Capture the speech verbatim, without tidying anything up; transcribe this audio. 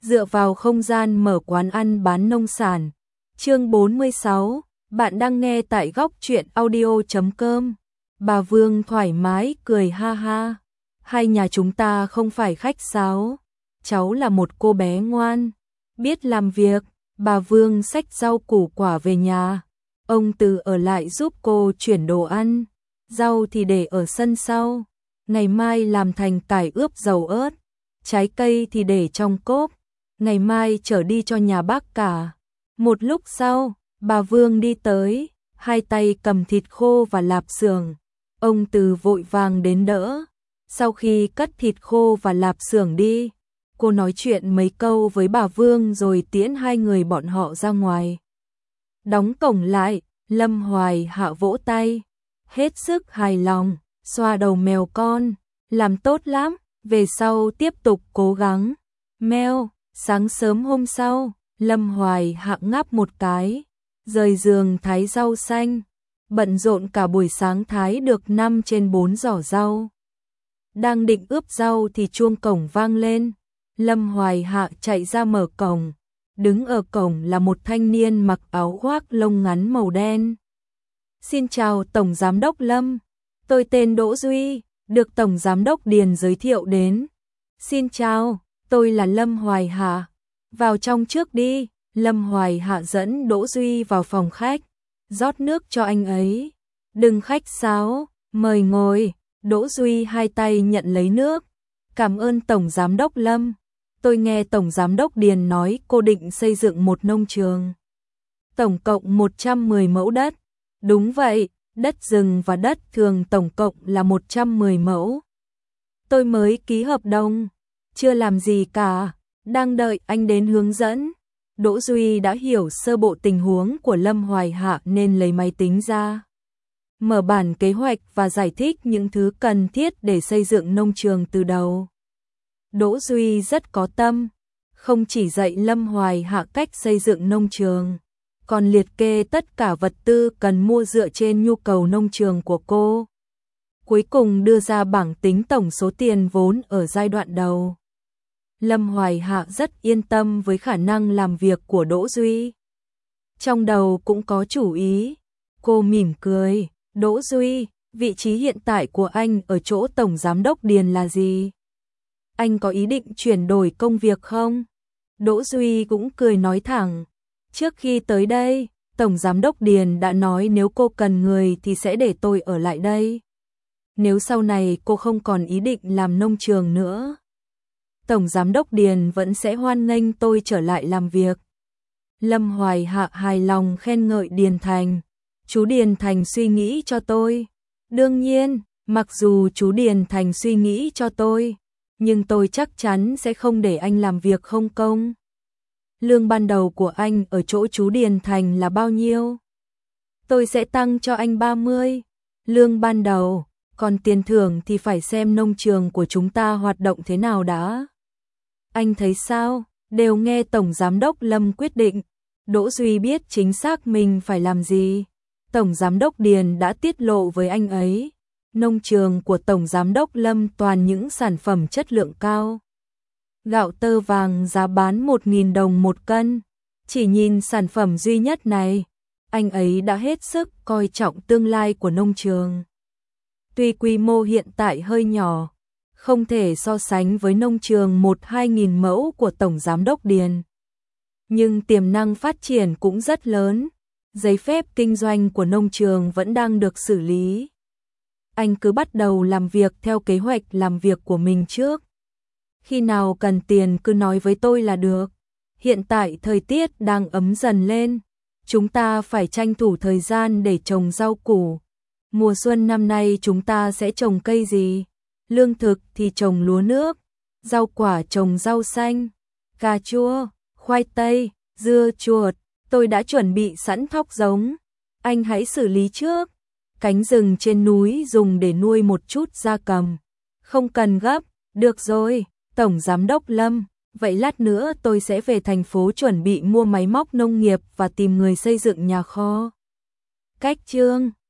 dựa vào không gian mở quán ăn bán nông sản. Chương bốn mươi sáu, bạn đang nghe tại góc truyện audio chấm com. Bà Vương thoải mái cười ha ha. Hai nhà chúng ta không phải khách sáo. Cháu là một cô bé ngoan, biết làm việc. Bà Vương xách rau củ quả về nhà. Ông Từ ở lại giúp cô chuyển đồ ăn. Rau thì để ở sân sau. Ngày mai làm thành cải ướp dầu ớt. Trái cây thì để trong cốp. Ngày mai chở đi cho nhà bác cả. Một lúc sau, bà Vương đi tới, hai tay cầm thịt khô và lạp xưởng. Ông Từ vội vàng đến đỡ. Sau khi cất thịt khô và lạp xưởng đi, cô nói chuyện mấy câu với bà Vương rồi tiễn hai người bọn họ ra ngoài. Đóng cổng lại, Lâm Hoài Hạ vỗ tay, hết sức hài lòng, xoa đầu mèo con, làm tốt lắm, về sau tiếp tục cố gắng. Mèo, sáng sớm hôm sau, Lâm Hoài Hạ ngáp một cái, rời giường thái rau xanh, bận rộn cả buổi sáng thái được năm trên bốn giỏ rau. Đang định ướp rau thì chuông cổng vang lên, Lâm Hoài Hạ chạy ra mở cổng, đứng ở cổng là một thanh niên mặc áo khoác lông ngắn màu đen. Xin chào Tổng Giám đốc Lâm, tôi tên Đỗ Duy, được Tổng Giám đốc Điền giới thiệu đến. Xin chào, tôi là Lâm Hoài Hạ, vào trong trước đi. Lâm Hoài Hạ dẫn Đỗ Duy vào phòng khách, rót nước cho anh ấy. Đừng khách sáo, mời ngồi. Đỗ Duy hai tay nhận lấy nước. Cảm ơn Tổng Giám đốc Lâm. Tôi nghe Tổng Giám đốc Điền nói cô định xây dựng một nông trường. Tổng cộng một trăm mười mẫu đất. Đúng vậy, đất rừng và đất thường tổng cộng là một trăm mười mẫu. Tôi mới ký hợp đồng, chưa làm gì cả, đang đợi anh đến hướng dẫn. Đỗ Duy đã hiểu sơ bộ tình huống của Lâm Hoài Hạ nên lấy máy tính ra, mở bản kế hoạch và giải thích những thứ cần thiết để xây dựng nông trường từ đầu. Đỗ Duy rất có tâm, không chỉ dạy Lâm Hoài Hạ cách xây dựng nông trường, còn liệt kê tất cả vật tư cần mua dựa trên nhu cầu nông trường của cô. Cuối cùng đưa ra bảng tính tổng số tiền vốn ở giai đoạn đầu. Lâm Hoài Hạ rất yên tâm với khả năng làm việc của Đỗ Duy. Trong đầu cũng có chủ ý, cô mỉm cười, Đỗ Duy, vị trí hiện tại của anh ở chỗ Tổng Giám đốc Điền là gì? Anh có ý định chuyển đổi công việc không? Đỗ Duy cũng cười nói thẳng, trước khi tới đây, Tổng Giám đốc Điền đã nói nếu cô cần người thì sẽ để tôi ở lại đây. Nếu sau này cô không còn ý định làm nông trường nữa, Tổng Giám đốc Điền vẫn sẽ hoan nghênh tôi trở lại làm việc. Lâm Hoài Hạ hài lòng khen ngợi Điền Thành. Chú Điền Thành suy nghĩ cho tôi. Đương nhiên, mặc dù chú Điền Thành suy nghĩ cho tôi, nhưng tôi chắc chắn sẽ không để anh làm việc không công. Lương ban đầu của anh ở chỗ chú Điền Thành là bao nhiêu? Tôi sẽ tăng cho anh ba mươi. Lương ban đầu, còn tiền thưởng thì phải xem nông trường của chúng ta hoạt động thế nào đã. Anh thấy sao? Đều nghe Tổng Giám đốc Lâm quyết định. Đỗ Duy biết chính xác mình phải làm gì. Tổng Giám đốc Điền đã tiết lộ với anh ấy. Nông trường của Tổng Giám đốc Lâm toàn những sản phẩm chất lượng cao. Gạo tơ vàng giá bán một nghìn đồng một cân. Chỉ nhìn sản phẩm duy nhất này, anh ấy đã hết sức coi trọng tương lai của nông trường. Tuy quy mô hiện tại hơi nhỏ, không thể so sánh với nông trường một hai nghìn mẫu của Tổng Giám đốc Điền, nhưng tiềm năng phát triển cũng rất lớn. Giấy phép kinh doanh của nông trường vẫn đang được xử lý. Anh cứ bắt đầu làm việc theo kế hoạch làm việc của mình trước. Khi nào cần tiền cứ nói với tôi là được. Hiện tại thời tiết đang ấm dần lên, chúng ta phải tranh thủ thời gian để trồng rau củ. Mùa xuân năm nay chúng ta sẽ trồng cây gì? Lương thực thì trồng lúa nước, rau quả trồng rau xanh, cà chua, khoai tây, dưa chuột. Tôi đã chuẩn bị sẵn thóc giống, anh hãy xử lý trước. Cánh rừng trên núi dùng để nuôi một chút gia cầm, không cần gấp. Được rồi, Tổng Giám đốc Lâm, vậy lát nữa tôi sẽ về thành phố chuẩn bị mua máy móc nông nghiệp và tìm người xây dựng nhà kho. Cách chương